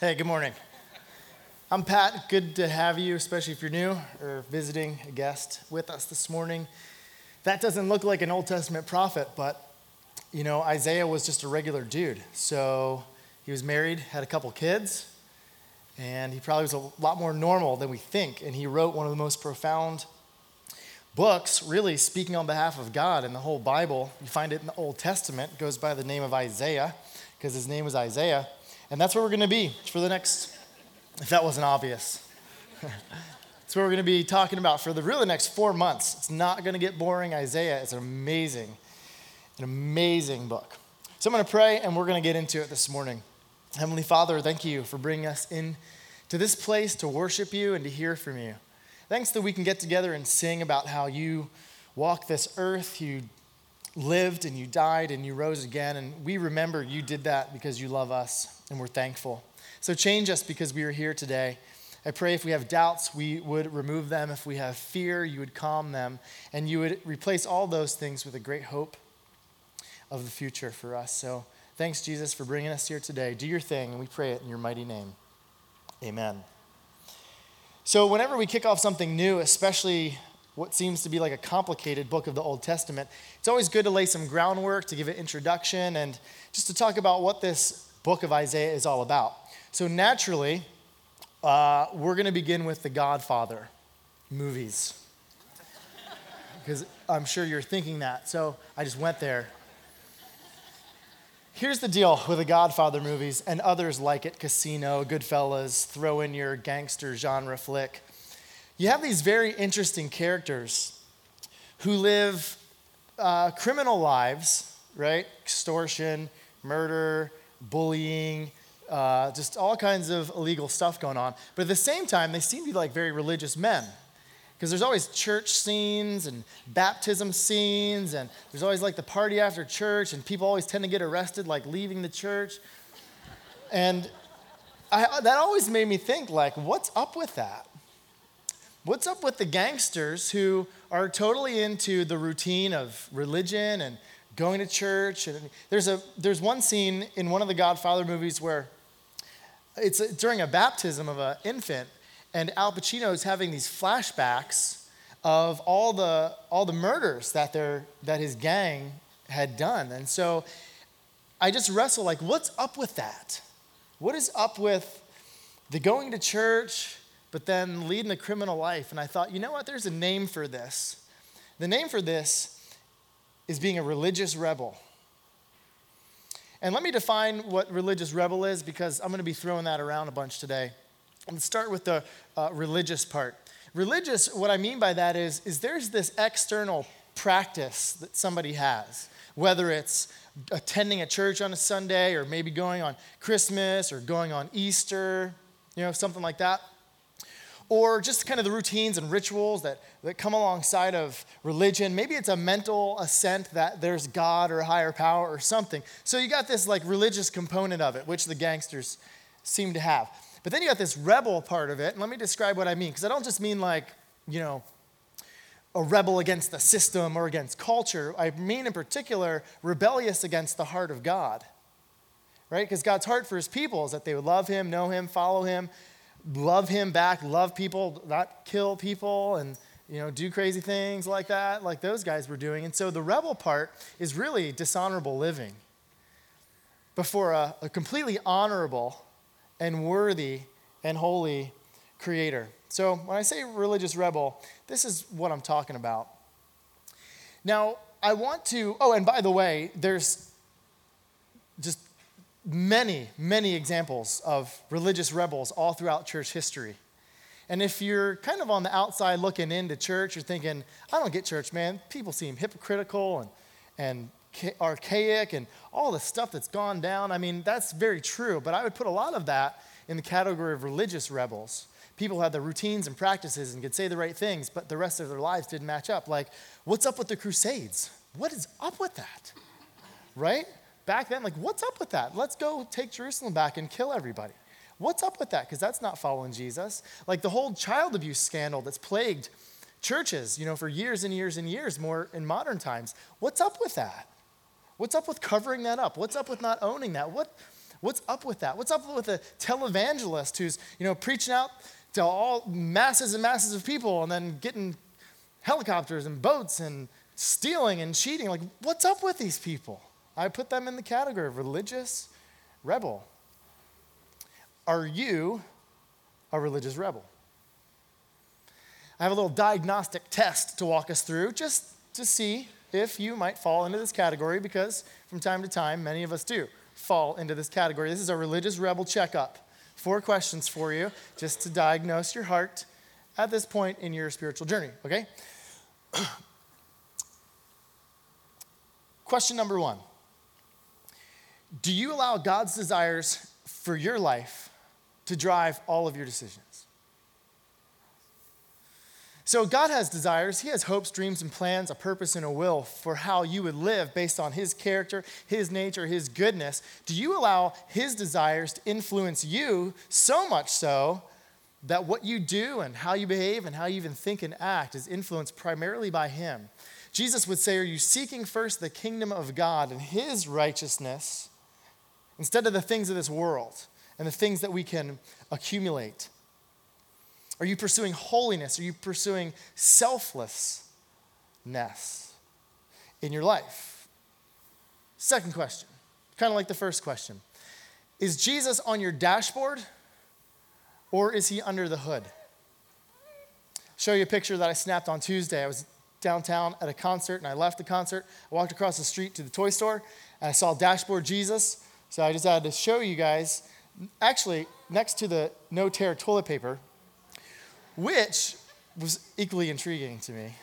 Hey, good morning. I'm Pat. Good to have you, especially if you're new or visiting a guest with us this morning. That doesn't look like an Old Testament prophet, but Isaiah was just a regular dude. So he was married, had a couple kids, and he probably was a lot more normal than we think. And he wrote one of the most profound books, really speaking on behalf of God in the whole Bible. You find it in the Old Testament. It goes by the name of Isaiah because his name was Isaiah. And that's where we're going to be for the next, if that wasn't obvious. That's what we're going to be talking about for the really next 4 months. It's not going to get boring. Isaiah is an amazing book. So I'm going to pray and we're going to get into it this morning. Heavenly Father, thank you for bringing us into this place to worship you and to hear from you. Thanks that we can get together and sing about how you walked this earth, you lived and you died and you rose again. And we remember you did that because you love us. And we're thankful. So change us because we are here today. I pray if we have doubts, we would remove them. If we have fear, you would calm them. And you would replace all those things with a great hope of the future for us. So thanks, Jesus, for bringing us here today. Do your thing, and we pray it in your mighty name. Amen. So whenever we kick off something new, especially what seems to be like a complicated book of the Old Testament, it's always good to lay some groundwork, to give an introduction, and just to talk about what this book of Isaiah is all about. So naturally, we're going to begin with the Godfather movies. Because I'm sure you're thinking that, so I just went there. Here's the deal with the Godfather movies and others like it, Casino, Goodfellas, throw in your gangster genre flick. You have these very interesting characters who live criminal lives, right? Extortion, murder, bullying, just all kinds of illegal stuff going on. But at the same time, they seem to be like very religious men. Because there's always church scenes and baptism scenes, and there's always like the party after church, and people always tend to get arrested, like leaving the church. And that always made me think, like, what's up with that? What's up with the gangsters who are totally into the routine of religion and going to church? And there's one scene in one of the Godfather movies where it's during a baptism of an infant, and Al Pacino is having these flashbacks of all the murders that his gang had done. And so I just wrestle, like, what's up with that? What is up with the going to church, but then leading a criminal life? And I thought, you know what? There's a name for this. The name for this is being a religious rebel. And let me define what religious rebel is, because I'm going to be throwing that around a bunch today. And let's start with the religious part. Religious, what I mean by that is there's this external practice that somebody has, whether it's attending a church on a Sunday or maybe going on Christmas or going on Easter, something like that. Or just kind of the routines and rituals that come alongside of religion. Maybe it's a mental assent that there's God or a higher power or something. So you got this like religious component of it, which the gangsters seem to have. But then you got this rebel part of it, and let me describe what I mean, because I don't just mean like, a rebel against the system or against culture. I mean in particular, rebellious against the heart of God, right? Because God's heart for his people is that they would love him, know him, follow him, love him back, love people, not kill people, and do crazy things like that, like those guys were doing. And so the rebel part is really dishonorable living before a completely honorable and worthy and holy creator. So when I say religious rebel, this is what I'm talking about. Now, I want to, and by the way, there's just many, many examples of religious rebels all throughout church history. And if you're kind of on the outside looking into church, you're thinking, I don't get church, man. People seem hypocritical and archaic and all the stuff that's gone down. I mean, that's very true, but I would put a lot of that in the category of religious rebels. People had the routines and practices and could say the right things, but the rest of their lives didn't match up. Like, what's up with the Crusades? What is up with that? Right? Back then, like, what's up with that? Let's go take Jerusalem back and kill everybody. What's up with that? Because that's not following Jesus. Like the whole child abuse scandal that's plagued churches, for years and years and years, more in modern times. What's up with that? What's up with covering that up? What's up with not owning that? What's up with that? What's up with a televangelist who's, preaching out to all masses and masses of people and then getting helicopters and boats and stealing and cheating? Like, what's up with these people? I put them in the category of religious rebel. Are you a religious rebel? I have a little diagnostic test to walk us through just to see if you might fall into this category, because from time to time, many of us do fall into this category. This is a religious rebel checkup. 4 questions for you just to diagnose your heart at this point in your spiritual journey, okay? Question number 1. Do you allow God's desires for your life to drive all of your decisions? So God has desires. He has hopes, dreams, and plans, a purpose, and a will for how you would live based on his character, his nature, his goodness. Do you allow his desires to influence you so much so that what you do and how you behave and how you even think and act is influenced primarily by him? Jesus would say, are you seeking first the kingdom of God and his righteousness instead of the things of this world and the things that we can accumulate? Are you pursuing holiness? Are you pursuing selflessness in your life? Second question, kind of like the first question. Is Jesus on your dashboard or is he under the hood? I'll show you a picture that I snapped on Tuesday. I was downtown at a concert and I left the concert. I walked across the street to the toy store and I saw dashboard Jesus. So I just had to show you guys, actually next to the no-tear toilet paper, which was equally intriguing to me.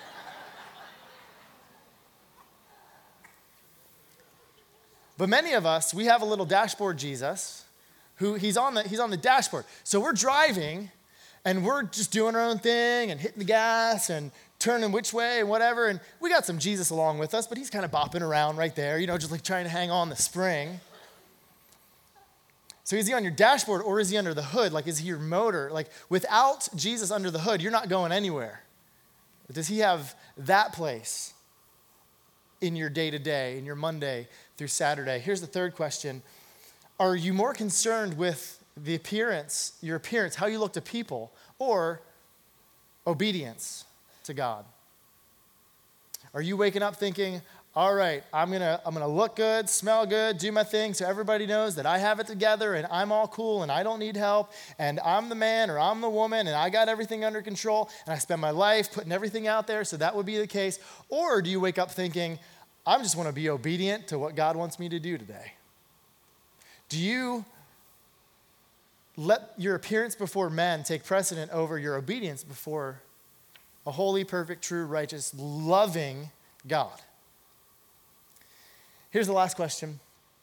But many of us, we have a little dashboard Jesus who he's on the dashboard. So we're driving and we're just doing our own thing and hitting the gas and turning which way and whatever. And we got some Jesus along with us, but he's kind of bopping around right there, just like trying to hang on the spring. So is he on your dashboard or is he under the hood? Like, is he your motor? Like, without Jesus under the hood, you're not going anywhere. But does he have that place in your day-to-day, in your Monday through Saturday? Here's the third question. Are you more concerned with your appearance, how you look to people, or obedience to God? Are you waking up thinking, all right, I'm gonna look good, smell good, do my thing so everybody knows that I have it together and I'm all cool and I don't need help and I'm the man or I'm the woman and I got everything under control and I spend my life putting everything out there so that would be the case? Or do you wake up thinking, I just want to be obedient to what God wants me to do today? Do you let your appearance before men take precedent over your obedience before a holy, perfect, true, righteous, loving God? Here's the last question.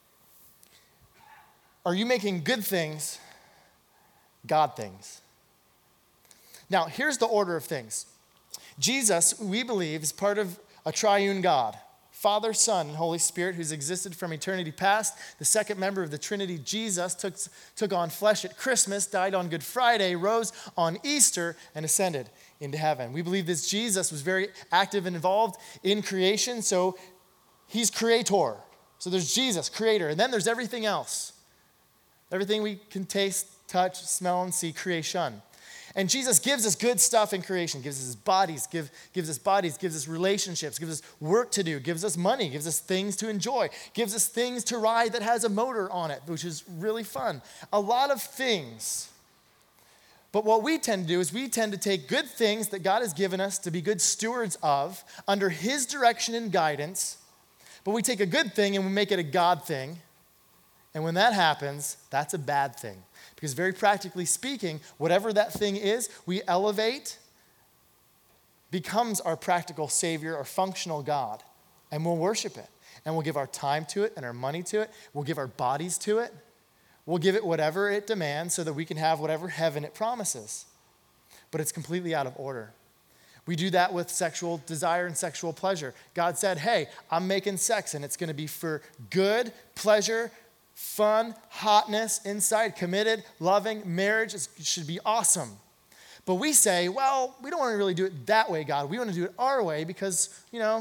Are you making good things God things? Now, here's the order of things. Jesus, we believe, is part of a triune God, Father, Son, and Holy Spirit, who's existed from eternity past. The second member of the Trinity, Jesus, took on flesh at Christmas, died on Good Friday, rose on Easter, and ascended into heaven. We believe this Jesus was very active and involved in creation, so he's creator. So there's Jesus, creator, and then there's everything else. Everything we can taste, touch, smell, and see, creation. And Jesus gives us good stuff in creation, gives us bodies, gives us relationships, gives us work to do, gives us money, gives us things to enjoy, gives us things to ride that has a motor on it, which is really fun. A lot of things. But what we tend to do is we tend to take good things that God has given us to be good stewards of under his direction and guidance, but we take a good thing and we make it a God thing. And when that happens, that's a bad thing. Because very practically speaking, whatever that thing is, we elevate, becomes our practical Savior, our functional God. And we'll worship it. And we'll give our time to it and our money to it. We'll give our bodies to it. We'll give it whatever it demands so that we can have whatever heaven it promises. But it's completely out of order. We do that with sexual desire and sexual pleasure. God said, hey, I'm making sex and it's going to be for good, pleasure, fun, hotness, inside, committed, loving, marriage. It should be awesome. But we say, well, we don't want to really do it that way, God. We want to do it our way because,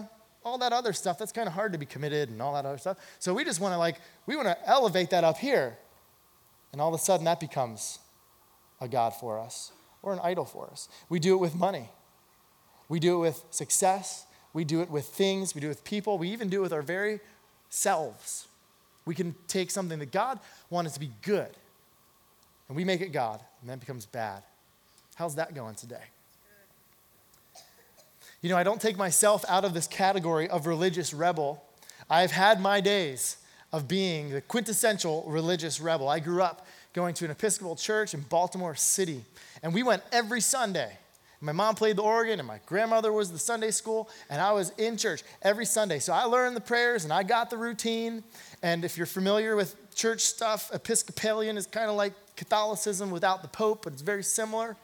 all that other stuff, that's kind of hard to be committed and all that other stuff. So we just want to we want to elevate that up here. And all of a sudden that becomes a God for us or an idol for us. We do it with money. We do it with success. We do it with things. We do it with people. We even do it with our very selves. We can take something that God wanted to be good, and we make it God, and then it becomes bad. How's that going today? You know, I don't take myself out of this category of religious rebel. I've had my days of being the quintessential religious rebel. I grew up going to an Episcopal church in Baltimore City, and we went every Sunday. My mom played the organ, and my grandmother was the Sunday school, and I was in church every Sunday. So I learned the prayers, and I got the routine. And if you're familiar with church stuff, Episcopalian is kind of like Catholicism without the Pope, but it's very similar.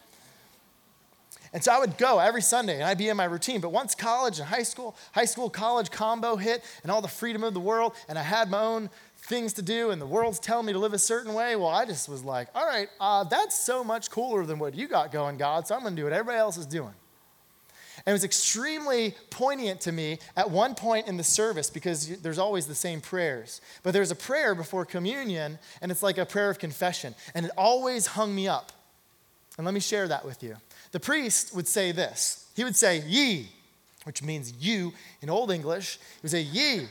And so I would go every Sunday, and I'd be in my routine. But once college and high school, college combo hit, and all the freedom of the world, and I had my own things to do, and the world's telling me to live a certain way, well, I just was like, all right, that's so much cooler than what you got going, God, so I'm going to do what everybody else is doing. And it was extremely poignant to me at one point in the service, because there's always the same prayers. But there's a prayer before communion, and it's like a prayer of confession, and it always hung me up. And let me share that with you. The priest would say this. He would say, ye, which means you in Old English. He would say, ye,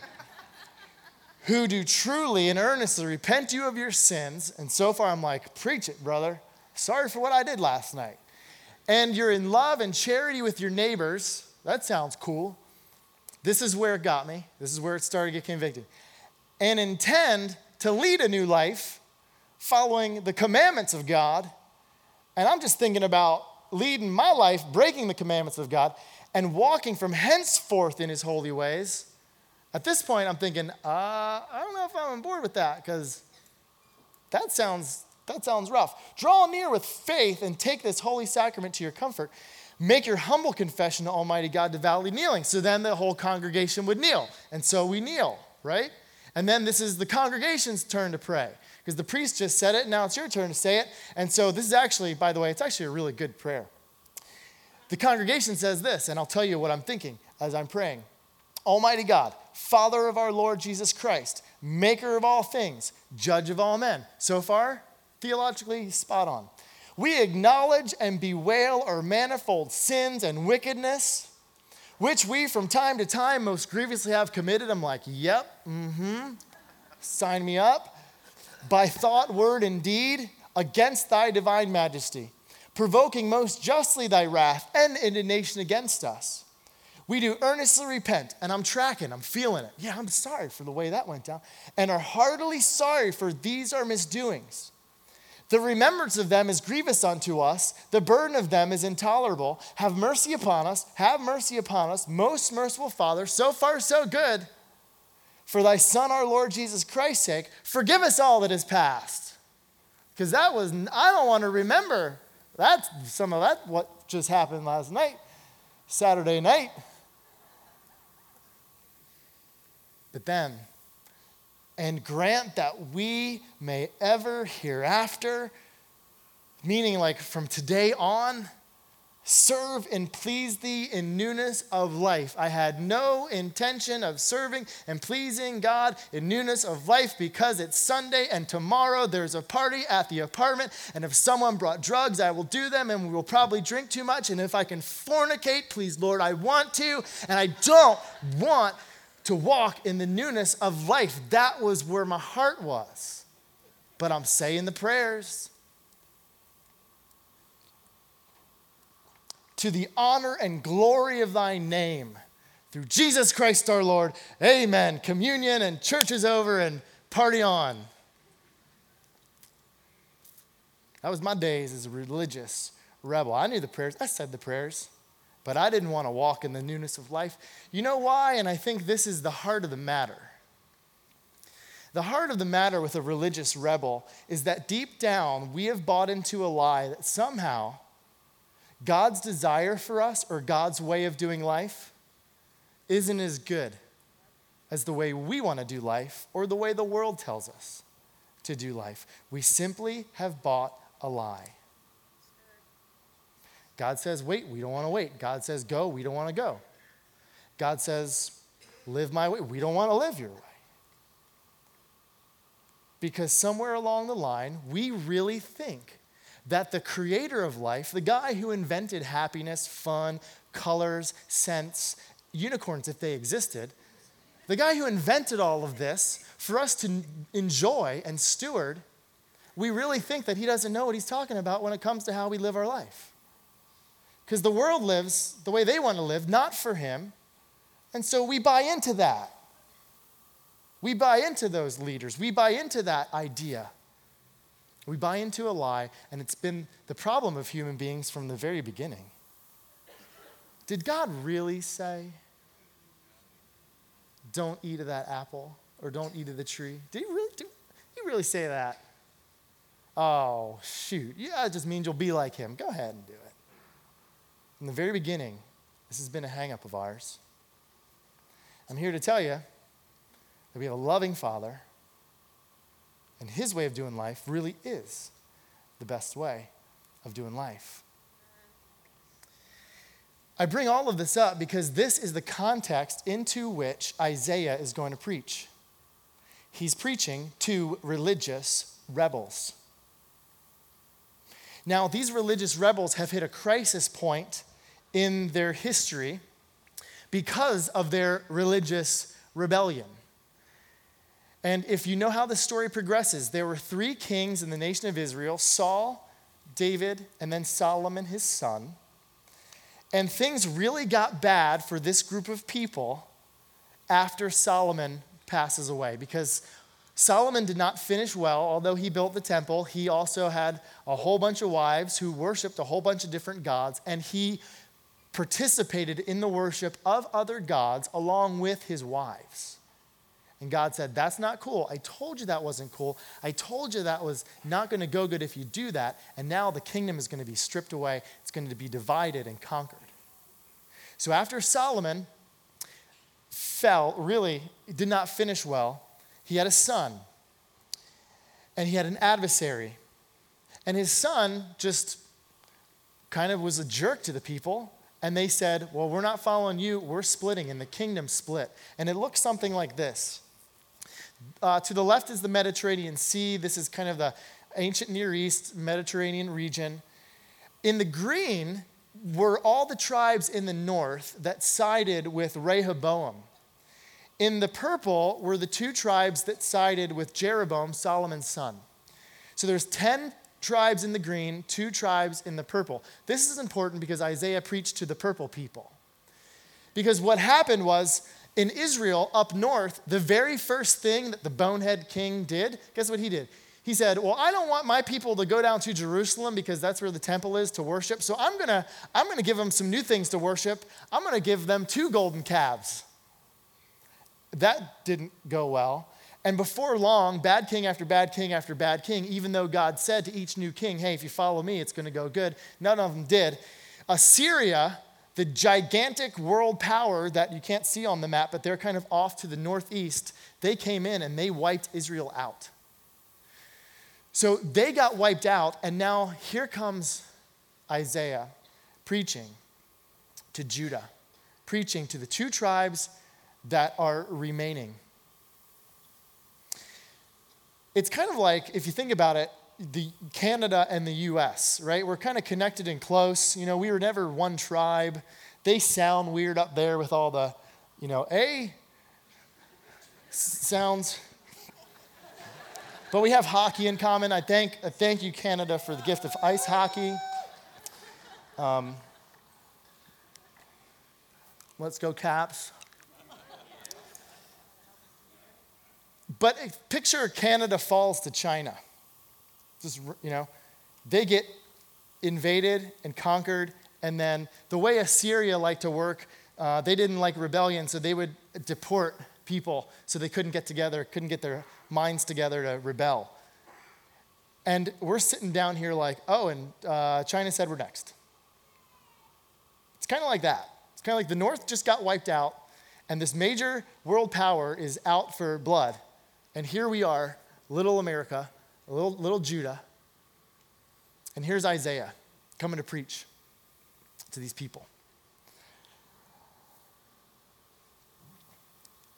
who do truly and earnestly repent you of your sins. And so far I'm like, preach it, brother. Sorry for what I did last night. And you're in love and charity with your neighbors. That sounds cool. This is where it got me. This is where it started to get convicted. And intend to lead a new life following the commandments of God. And I'm just thinking about leading my life, breaking the commandments of God, and walking from henceforth in his holy ways. At this point, I'm thinking, I don't know if I'm on board with that, because that sounds rough. Draw near with faith and take this holy sacrament to your comfort. Make your humble confession to Almighty God devoutly kneeling. So then the whole congregation would kneel. And so we kneel, right? And then this is the congregation's turn to pray, because the priest just said it, now it's your turn to say it. And so this is actually, by the way, it's actually a really good prayer. The congregation says this, and I'll tell you what I'm thinking as I'm praying. Almighty God, Father of our Lord Jesus Christ, maker of all things, judge of all men. So far, theologically, spot on. We acknowledge and bewail our manifold sins and wickedness, which we from time to time most grievously have committed. I'm like, yep, sign me up. By thought, word, and deed, against thy divine majesty, provoking most justly thy wrath and indignation against us. We do earnestly repent, and I'm tracking, I'm feeling it. Yeah, I'm sorry for the way that went down, and are heartily sorry for these our misdoings. The remembrance of them is grievous unto us, the burden of them is intolerable. Have mercy upon us, most merciful Father. So far, so good. For thy Son, our Lord Jesus Christ's sake, forgive us all that is past. Because I don't want to remember some of that, what just happened last night, Saturday night. But then, and grant that we may ever hereafter, meaning like from today on, serve and please thee in newness of life. I had no intention of serving and pleasing God in newness of life, because it's Sunday and tomorrow there's a party at the apartment, and if someone brought drugs, I will do them, and we will probably drink too much, and if I can fornicate, please Lord, I want to, and I don't want to walk in the newness of life. That was where my heart was. But I'm saying the prayers. To the honor and glory of thy name, through Jesus Christ our Lord. Amen. Communion and church is over and party on. That was my days as a religious rebel. I knew the prayers. I said the prayers. But I didn't want to walk in the newness of life. You know why? And I think this is the heart of the matter. The heart of the matter with a religious rebel is that deep down we have bought into a lie that somehow God's desire for us, or God's way of doing life, isn't as good as the way we want to do life or the way the world tells us to do life. We simply have bought a lie. God says, wait, we don't want to wait. God says, go, we don't want to go. God says, live my way. We don't want to live your way. Because somewhere along the line, we really think that the creator of life, the guy who invented happiness, fun, colors, scents, unicorns if they existed, the guy who invented all of this for us to enjoy and steward, we really think that he doesn't know what he's talking about when it comes to how we live our life. Because the world lives the way they want to live, not for him. And so we buy into that. We buy into those leaders. We buy into that idea. We buy into a lie, and it's been the problem of human beings from the very beginning. Did God really say, don't eat of that apple, or don't eat of the tree? Did he really say that? Oh, shoot. Yeah, it just means you'll be like him. Go ahead and do it. From the very beginning, this has been a hang-up of ours. I'm here to tell you that we have a loving Father, and his way of doing life really is the best way of doing life. I bring all of this up because this is the context into which Isaiah is going to preach. He's preaching to religious rebels. Now, these religious rebels have hit a crisis point in their history because of their religious rebellion. And if you know how the story progresses, there were 3 kings in the nation of Israel, Saul, David, and then Solomon, his son. And things really got bad for this group of people after Solomon passes away, because Solomon did not finish well. Although he built the temple, he also had a whole bunch of wives who worshiped a whole bunch of different gods, and he participated in the worship of other gods along with his wives. And God said, that's not cool. I told you that wasn't cool. I told you that was not going to go good if you do that. And now the kingdom is going to be stripped away. It's going to be divided and conquered. So after Solomon fell, really did not finish well, he had a son. And he had an adversary. And his son just kind of was a jerk to the people. And they said, well, we're not following you. We're splitting. And the kingdom split. And it looks something like this. To the left is the Mediterranean Sea. This is kind of the ancient Near East Mediterranean region. In the green were all the tribes in the north that sided with Rehoboam. In the purple were the 2 tribes that sided with Jeroboam, Solomon's son. So there's 10 tribes in the green, 2 tribes in the purple. This is important because Isaiah preached to the purple people. Because what happened was, in Israel, up north, the very first thing that the bonehead king did, guess what he did? He said, well, I don't want my people to go down to Jerusalem because that's where the temple is to worship. So I'm gonna give them some new things to worship. I'm going to give them 2 golden calves. That didn't go well. And before long, bad king after bad king after bad king, even though God said to each new king, hey, if you follow me, it's going to go good, none of them did. Assyria, the gigantic world power that you can't see on the map, but they're kind of off to the northeast, they came in and they wiped Israel out. So they got wiped out, and now here comes Isaiah preaching to Judah, preaching to the 2 tribes that are remaining. It's kind of like, if you think about it, the Canada and the U.S., right? We're kind of connected and close. You know, we were never one tribe. They sound weird up there with all the, A sounds. But we have hockey in common. I thank you, Canada, for the gift of ice hockey. Let's go Caps. But picture Canada falls to China. Just, they get invaded and conquered, and then the way Assyria liked to work, they didn't like rebellion, so they would deport people so they couldn't get together, couldn't get their minds together to rebel. And we're sitting down here like, and China said we're next. It's kind of like that. It's kind of like the North just got wiped out, and this major world power is out for blood. And here we are, little America, little Judah. And here's Isaiah coming to preach to these people.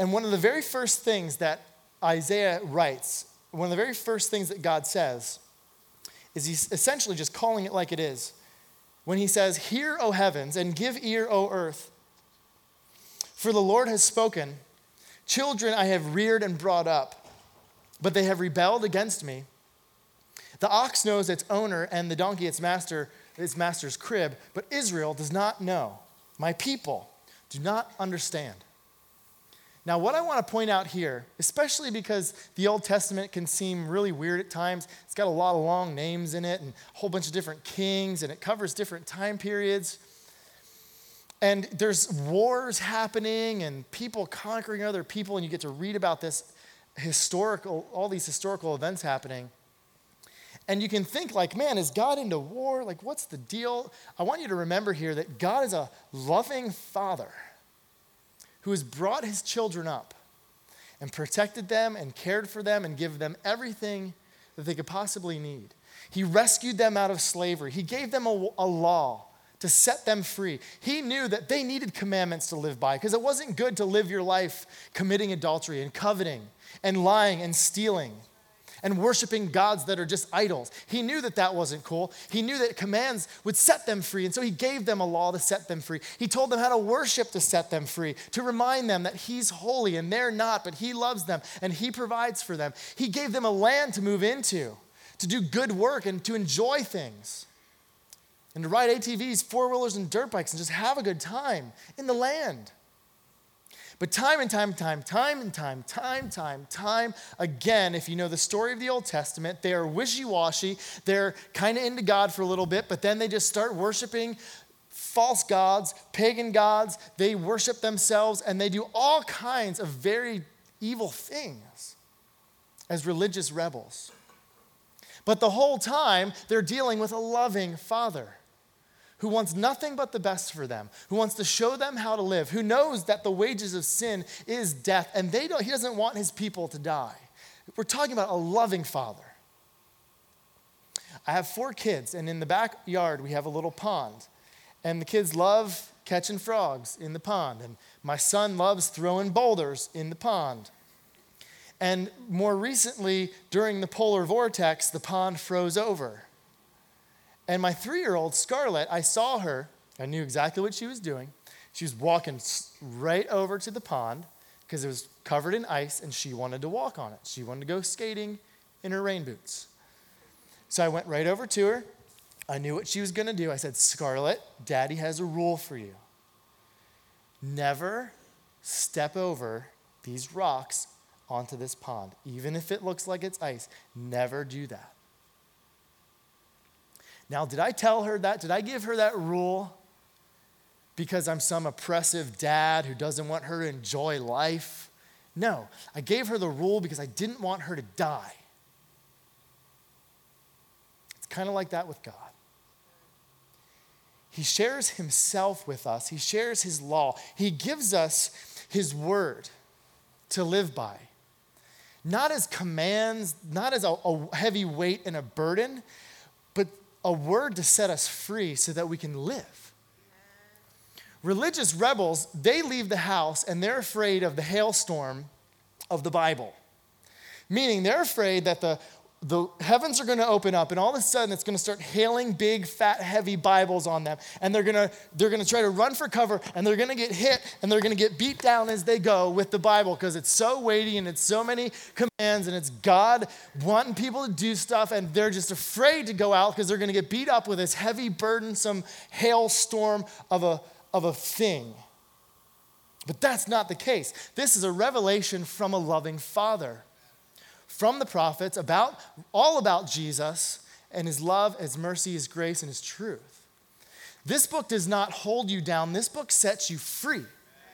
And one of the very first things that Isaiah writes, one of the very first things that God says, is he's essentially just calling it like it is. When he says, "Hear, O heavens, and give ear, O earth. For the Lord has spoken. Children I have reared and brought up, but they have rebelled against me. The ox knows its owner, and the donkey its master's crib, but Israel does not know. My people do not understand." Now, what I want to point out here, especially because the Old Testament can seem really weird at times, it's got a lot of long names in it and a whole bunch of different kings, and it covers different time periods. And there's wars happening and people conquering other people, and you get to read about all these historical events happening. And you can think like, man, is God into war? Like, what's the deal? I want you to remember here that God is a loving father who has brought his children up and protected them and cared for them and given them everything that they could possibly need. He rescued them out of slavery. He gave them a law to set them free. He knew that they needed commandments to live by because it wasn't good to live your life committing adultery and coveting and lying and stealing and worshiping gods that are just idols. He knew that that wasn't cool. He knew that commands would set them free, and so he gave them a law to set them free. He told them how to worship to set them free, to remind them that he's holy and they're not, but he loves them and he provides for them. He gave them a land to move into, to do good work and to enjoy things, and to ride ATVs, four-wheelers, and dirt bikes and just have a good time in the land. But time again, if you know the story of the Old Testament, they are wishy-washy. They're kind of into God for a little bit, but then they just start worshiping false gods, pagan gods. They worship themselves, and they do all kinds of very evil things as religious rebels. But the whole time, they're dealing with a loving father who wants nothing but the best for them, who wants to show them how to live, who knows that the wages of sin is death, and he doesn't want his people to die. We're talking about a loving father. I have 4 kids, and in the backyard, we have a little pond, and the kids love catching frogs in the pond, and my son loves throwing boulders in the pond. And more recently, during the polar vortex, the pond froze over. And my 3-year-old, Scarlett, I saw her. I knew exactly what she was doing. She was walking right over to the pond because it was covered in ice, and she wanted to walk on it. She wanted to go skating in her rain boots. So I went right over to her. I knew what she was going to do. I said, "Scarlett, Daddy has a rule for you. Never step over these rocks onto this pond, even if it looks like it's ice. Never do that." Now, did I tell her that? Did I give her that rule because I'm some oppressive dad who doesn't want her to enjoy life? No, I gave her the rule because I didn't want her to die. It's kind of like that with God. He shares himself with us. He shares his law. He gives us his word to live by. Not as commands, not as a heavy weight and a burden, but a word to set us free so that we can live. Religious rebels, they leave the house and they're afraid of the hailstorm of the Bible. Meaning they're afraid that the heavens are going to open up and all of a sudden it's going to start hailing big, fat, heavy Bibles on them. And they're going to try to run for cover and they're going to get hit and they're going to get beat down as they go with the Bible because it's so weighty and it's so many commands and it's God wanting people to do stuff and they're just afraid to go out because they're going to get beat up with this heavy, burdensome hailstorm of a thing. But that's not the case. This is a revelation from a loving Father, from the prophets, all about Jesus and his love, his mercy, his grace, and his truth. This book does not hold you down. This book sets you free.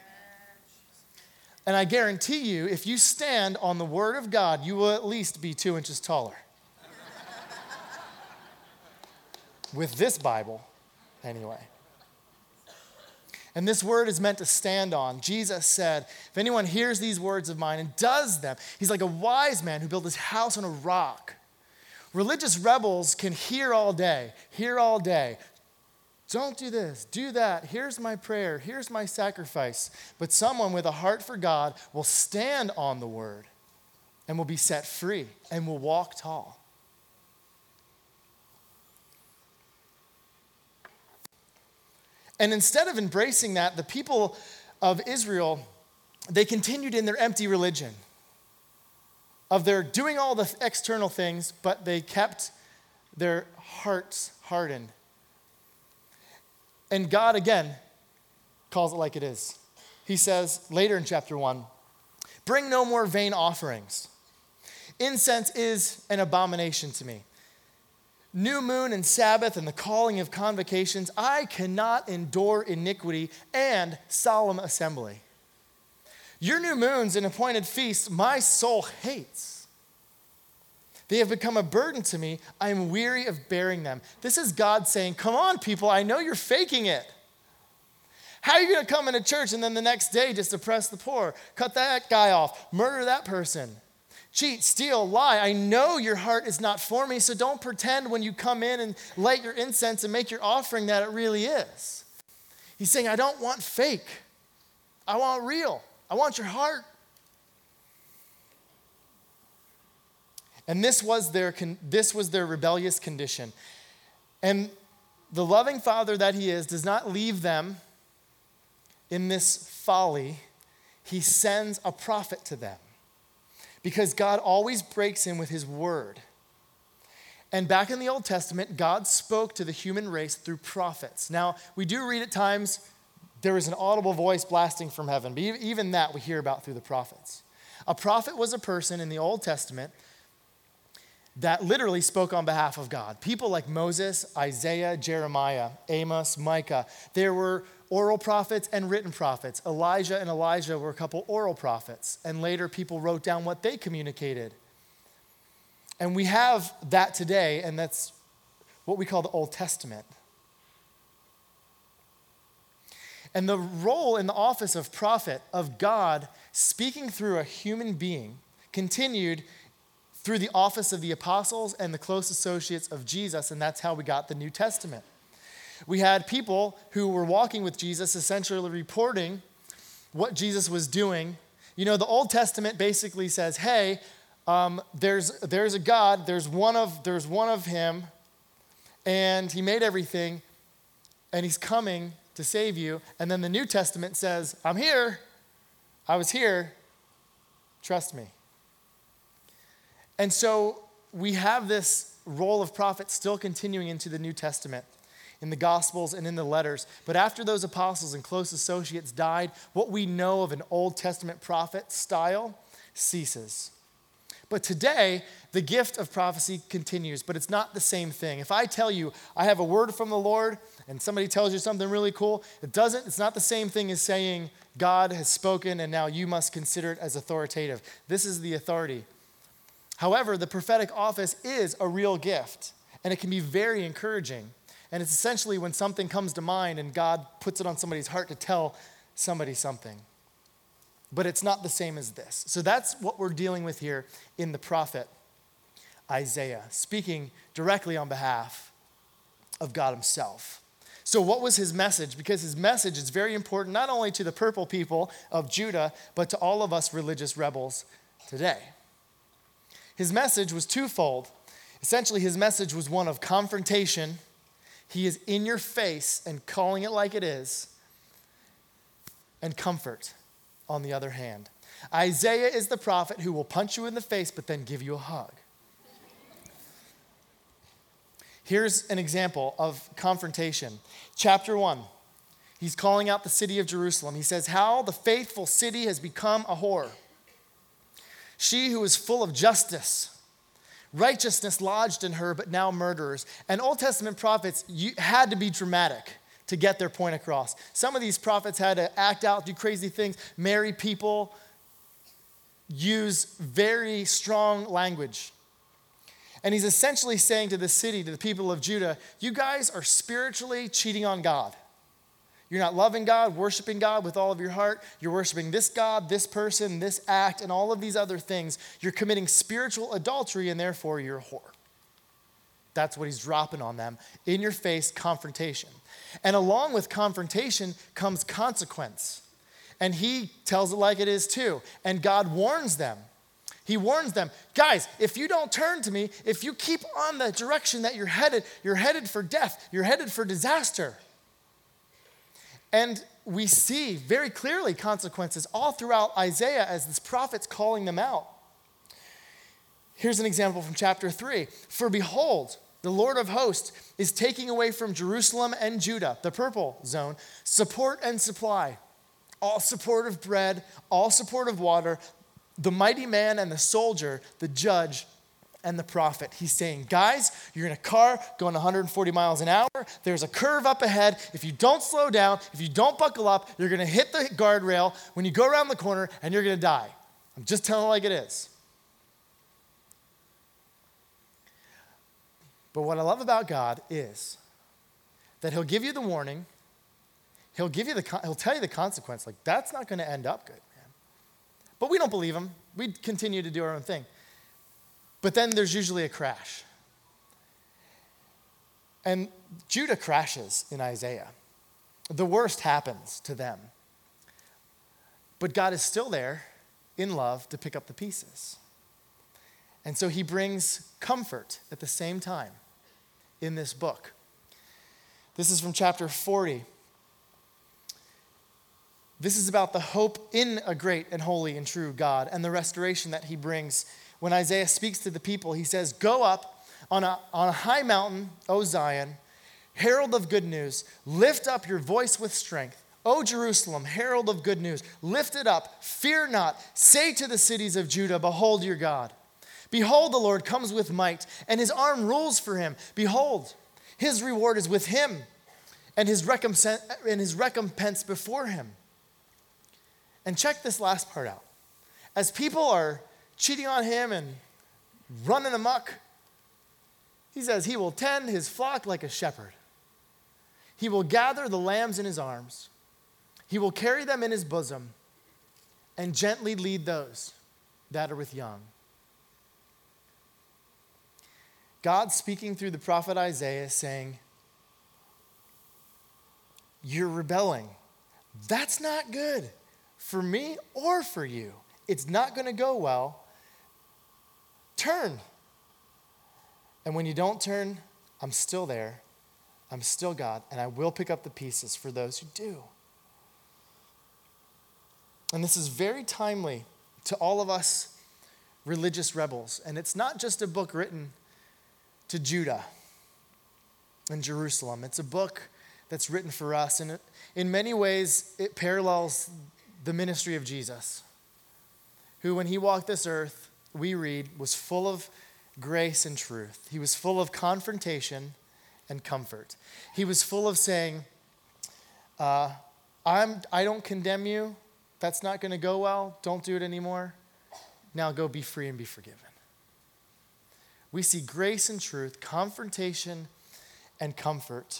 And I guarantee you, if you stand on the word of God, you will at least be 2 inches taller. With this Bible, anyway. And this word is meant to stand on. Jesus said, if anyone hears these words of mine and does them, he's like a wise man who built his house on a rock. Religious rebels can hear all day, Don't do this, do that. Here's my prayer, here's my sacrifice. But someone with a heart for God will stand on the word and will be set free and will walk tall. And instead of embracing that, the people of Israel, they continued in their empty religion of their doing all the external things, but they kept their hearts hardened. And God, again, calls it like it is. He says later in chapter 1, bring no more vain offerings. Incense is an abomination to me. New moon and Sabbath and the calling of convocations, I cannot endure iniquity and solemn assembly. Your new moons and appointed feasts, my soul hates. They have become a burden to me. I am weary of bearing them. This is God saying, come on, people, I know you're faking it. How are you going to come into church and then the next day just oppress the poor, cut that guy off, murder that person, cheat, steal, lie? I know your heart is not for me, so don't pretend when you come in and light your incense and make your offering that it really is. He's saying, I don't want fake. I want real. I want your heart. And this was their rebellious condition. And the loving Father that he is does not leave them in this folly. He sends a prophet to them. Because God always breaks in with his word. And back in the Old Testament, God spoke to the human race through prophets. Now, we do read at times there was an audible voice blasting from heaven, but even that we hear about through the prophets. A prophet was a person in the Old Testament that literally spoke on behalf of God. People like Moses, Isaiah, Jeremiah, Amos, Micah. There were oral prophets and written prophets. Elijah and Elijah were a couple oral prophets. And later people wrote down what they communicated. And we have that today, and that's what we call the Old Testament. And the role in the office of prophet, of God speaking through a human being, continued through the office of the apostles and the close associates of Jesus, and that's how we got the New Testament. We had people who were walking with Jesus, essentially reporting what Jesus was doing. You know, the Old Testament basically says, hey, there's a God, there's one of him, and he made everything, and he's coming to save you. And then the New Testament says, I'm here, I was here, trust me. And so we have this role of prophet still continuing into the New Testament, in the Gospels and in the letters. But after those apostles and close associates died, what we know of an Old Testament prophet style ceases. But today, the gift of prophecy continues, but it's not the same thing. If I tell you I have a word from the Lord and somebody tells you something really cool, it's not the same thing as saying God has spoken and now you must consider it as authoritative. This is the authority. However, the prophetic office is a real gift, and it can be very encouraging. And it's essentially when something comes to mind and God puts it on somebody's heart to tell somebody something. But it's not the same as this. So that's what we're dealing with here in the prophet Isaiah, speaking directly on behalf of God himself. So what was his message? Because his message is very important, not only to the purple people of Judah, but to all of us religious rebels today. His message was twofold. Essentially, his message was one of confrontation. He is in your face and calling it like it is. And comfort, on the other hand. Isaiah is the prophet who will punch you in the face but then give you a hug. Here's an example of confrontation. Chapter 1, he's calling out the city of Jerusalem. He says, how the faithful city has become a whore. She who is full of justice, righteousness lodged in her, but now murderers. And Old Testament prophets had to be dramatic to get their point across. Some of these prophets had to act out, do crazy things, marry people, use very strong language. And he's essentially saying to the city, to the people of Judah, you guys are spiritually cheating on God. You're not loving God, worshiping God with all of your heart. You're worshiping this God, this person, this act, and all of these other things. You're committing spiritual adultery, and therefore you're a whore. That's what he's dropping on them. In your face confrontation. And along with confrontation comes consequence. And he tells it like it is too. And God warns them. He warns them, guys, if you don't turn to me, if you keep on the direction that you're headed for death. You're headed for disaster. And we see very clearly consequences all throughout Isaiah as this prophet's calling them out. Here's an example from chapter 3. For behold, the Lord of hosts is taking away from Jerusalem and Judah, the purple zone, support and supply, all support of bread, all support of water, the mighty man and the soldier, the judge and the prophet. He's saying, guys, you're in a car going 140 miles an hour. There's a curve up ahead. If you don't slow down, if you don't buckle up, you're going to hit the guardrail when you go around the corner and you're going to die. I'm just telling it like it is. But what I love about God is that he'll give you the warning. He'll tell you the consequence. Like, that's not going to end up good. But we don't believe him. We continue to do our own thing. But then there's usually a crash. And Judah crashes in Isaiah. The worst happens to them. But God is still there in love to pick up the pieces. And so he brings comfort at the same time in this book. This is from chapter 40. This is about the hope in a great and holy and true God and the restoration that he brings. When Isaiah speaks to the people, he says, go up on a high mountain, O Zion, herald of good news. Lift up your voice with strength. O Jerusalem, herald of good news. Lift it up. Fear not. Say to the cities of Judah, behold your God. Behold, the Lord comes with might, and his arm rules for him. Behold, his reward is with him, and his recompense before him. And check this last part out. As people are cheating on him and running amok, he says he will tend his flock like a shepherd. He will gather the lambs in his arms. He will carry them in his bosom and gently lead those that are with young. God speaking through the prophet Isaiah saying, you're rebelling. That's not good. For me or for you. It's not going to go well. Turn. And when you don't turn, I'm still there. I'm still God, and I will pick up the pieces for those who do. And this is very timely to all of us religious rebels. And it's not just a book written to Judah and Jerusalem. It's a book that's written for us. And in many ways, it parallels the ministry of Jesus, who when he walked this earth, we read, was full of grace and truth. He was full of confrontation and comfort. He was full of saying, I don't condemn you. That's not going to go well. Don't do it anymore. Now go be free and be forgiven. We see grace and truth, confrontation and comfort.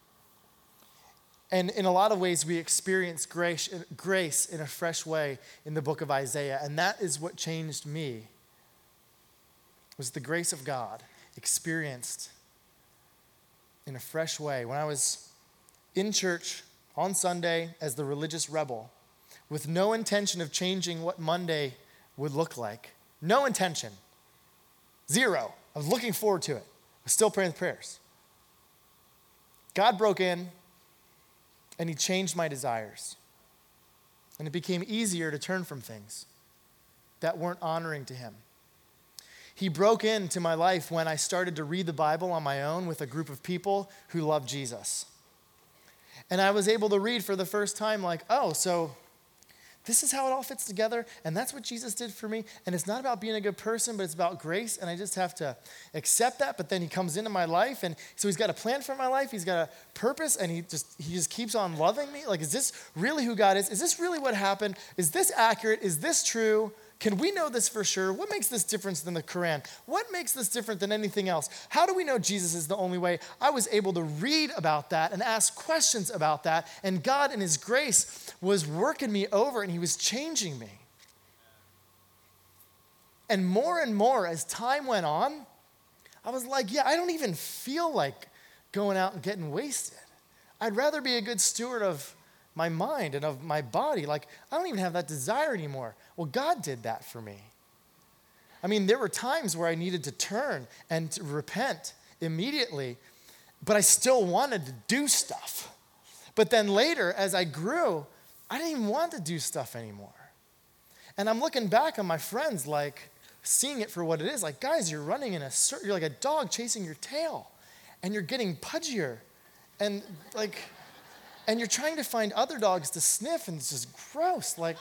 And in a lot of ways, we experience grace in a fresh way in the book of Isaiah. And that is what changed me, was the grace of God experienced in a fresh way. When I was in church on Sunday as the religious rebel, with no intention of changing what Monday would look like. No intention. Zero. I was looking forward to it. I was still praying the prayers. God broke in, and he changed my desires. And it became easier to turn from things that weren't honoring to him. He broke into my life when I started to read the Bible on my own with a group of people who loved Jesus. And I was able to read for the first time like, oh, so this is how it all fits together, and that's what Jesus did for me. And it's not about being a good person, but it's about grace, and I just have to accept that. But then he comes into my life, and so he's got a plan for my life. He's got a purpose, and he just keeps on loving me. Like, is this really who God is? Is this really what happened? Is this accurate? Is this true? Can we know this for sure? What makes this different than the Quran? What makes this different than anything else? How do we know Jesus is the only way? I was able to read about that and ask questions about that, and God in his grace was working me over, and he was changing me. And more as time went on, I was like, yeah, I don't even feel like going out and getting wasted. I'd rather be a good steward of my mind and of my body. Like, I don't even have that desire anymore. Well, God did that for me. I mean, there were times where I needed to turn and to repent immediately, but I still wanted to do stuff. But then later, as I grew, I didn't even want to do stuff anymore. And I'm looking back on my friends, like, seeing it for what it is. Like, guys, you're running in a circle. You're like a dog chasing your tail. And you're getting pudgier. And, like, and you're trying to find other dogs to sniff, and it's just gross. Like,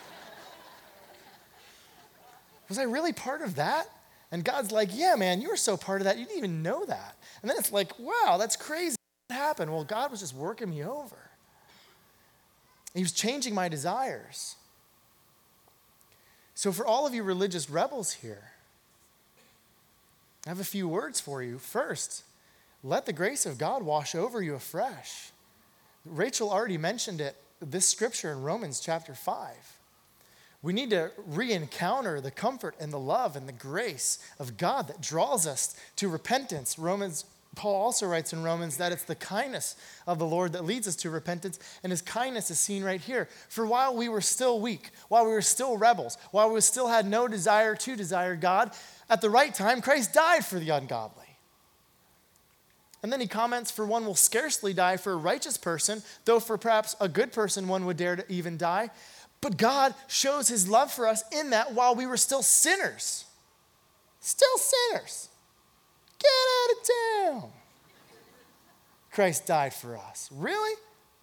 was I really part of that? And God's like, yeah, man, you were so part of that. You didn't even know that. And then it's like, wow, that's crazy. What happened? Well, God was just working me over. He was changing my desires. So for all of you religious rebels here, I have a few words for you. First, let the grace of God wash over you afresh. Rachel already mentioned it, this scripture in Romans chapter 5. We need to re-encounter the comfort and the love and the grace of God that draws us to repentance. Paul also writes in Romans that it's the kindness of the Lord that leads us to repentance, and his kindness is seen right here. For while we were still weak, while we were still rebels, while we still had no desire to desire God, at the right time, Christ died for the ungodly. And then he comments, for one will scarcely die for a righteous person, though for perhaps a good person one would dare to even die. But God shows his love for us in that while we were still sinners, get out of town, Christ died for us. Really?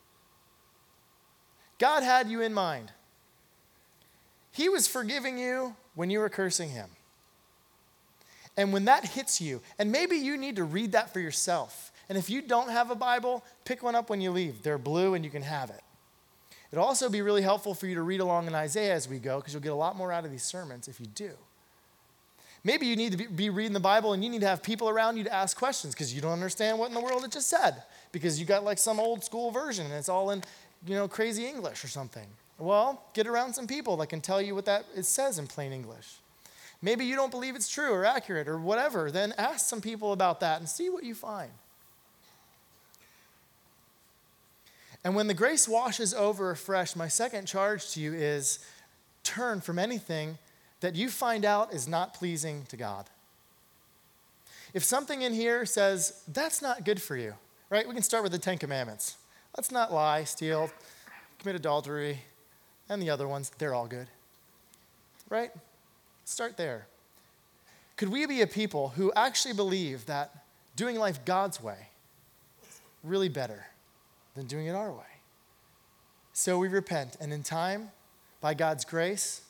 God had you in mind. He was forgiving you when you were cursing him. And when that hits you, and maybe you need to read that for yourself. And if you don't have a Bible, pick one up when you leave. They're blue and you can have it. It'll also be really helpful for you to read along in Isaiah as we go, because you'll get a lot more out of these sermons if you do. Maybe you need to be reading the Bible and you need to have people around you to ask questions because you don't understand what in the world it just said, because you got like some old school version and it's all in, crazy English or something. Well, get around some people that can tell you what it says in plain English. Maybe you don't believe it's true or accurate or whatever. Then ask some people about that and see what you find. And when the grace washes over afresh, my second charge to you is turn from anything that you find out is not pleasing to God. If something in here says, that's not good for you, right? We can start with the 10 Commandments. Let's not lie, steal, commit adultery, and the other ones. They're all good, right? Start there. Could we be a people who actually believe that doing life God's way is really better than doing it our way? So we repent, and in time, by God's grace,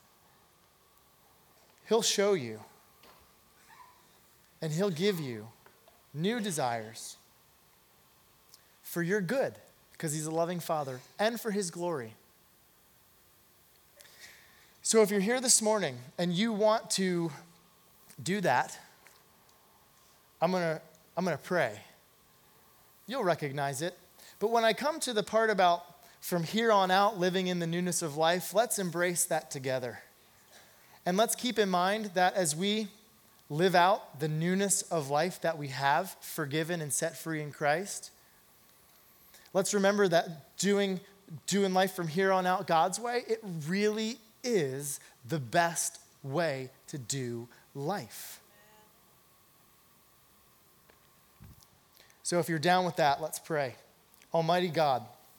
he'll show you, and he'll give you new desires for your good, because he's a loving Father, and for his glory. So if you're here this morning and you want to do that, I'm gonna pray. You'll recognize it. But when I come to the part about from here on out living in the newness of life, let's embrace that together. And let's keep in mind that as we live out the newness of life that we have forgiven and set free in Christ, let's remember that doing life from here on out God's way, it really is the best way to do life. So if you're down with that, let's pray. Almighty God,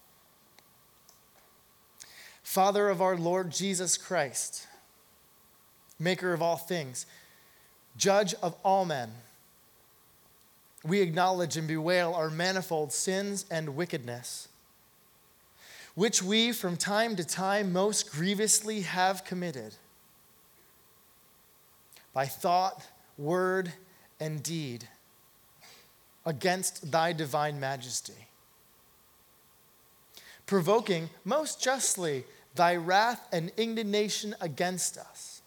Father of our Lord Jesus Christ, maker of all things, judge of all men, we acknowledge and bewail our manifold sins and wickedness, which we from time to time most grievously have committed by thought, word, and deed against thy divine majesty, provoking most justly thy wrath and indignation against us.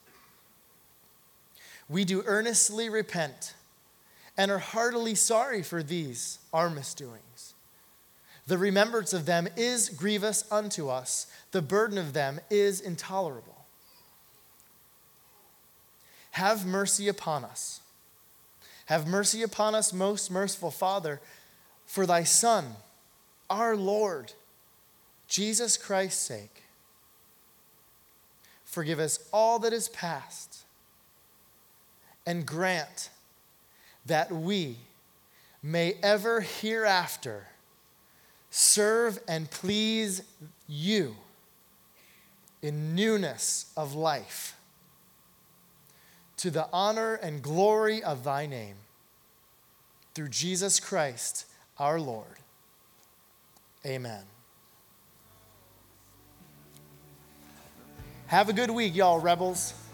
We do earnestly repent and are heartily sorry for these, our misdoings. The remembrance of them is grievous unto us. The burden of them is intolerable. Have mercy upon us. Have mercy upon us, most merciful Father, for thy Son, our Lord, Jesus Christ's sake. Forgive us all that is past, and grant that we may ever hereafter serve and please you in newness of life, to the honor and glory of thy name, through Jesus Christ our Lord. Amen. Have a good week, y'all rebels.